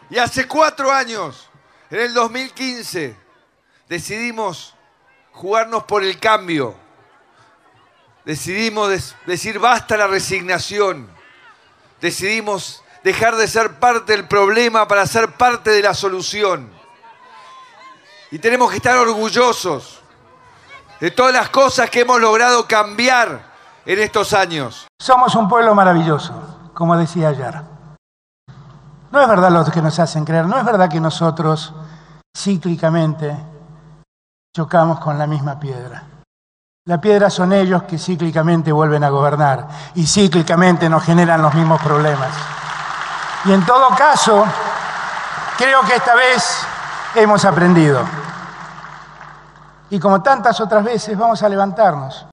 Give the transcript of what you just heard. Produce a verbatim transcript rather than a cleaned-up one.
Y hace cuatro años, en el dos mil quince, decidimos jugarnos por el cambio. Decidimos des- decir basta a la resignación. Decidimos dejar de ser parte del problema para ser parte de la solución. Y tenemos que estar orgullosos de todas las cosas que hemos logrado cambiar en estos años. Somos un pueblo maravilloso, como decía ayer. No es verdad lo que nos hacen creer, no es verdad que nosotros cíclicamente chocamos con la misma piedra. La piedra son ellos que cíclicamente vuelven a gobernar y cíclicamente nos generan los mismos problemas. Y en todo caso, creo que esta vez hemos aprendido. Y como tantas otras veces, vamos a levantarnos.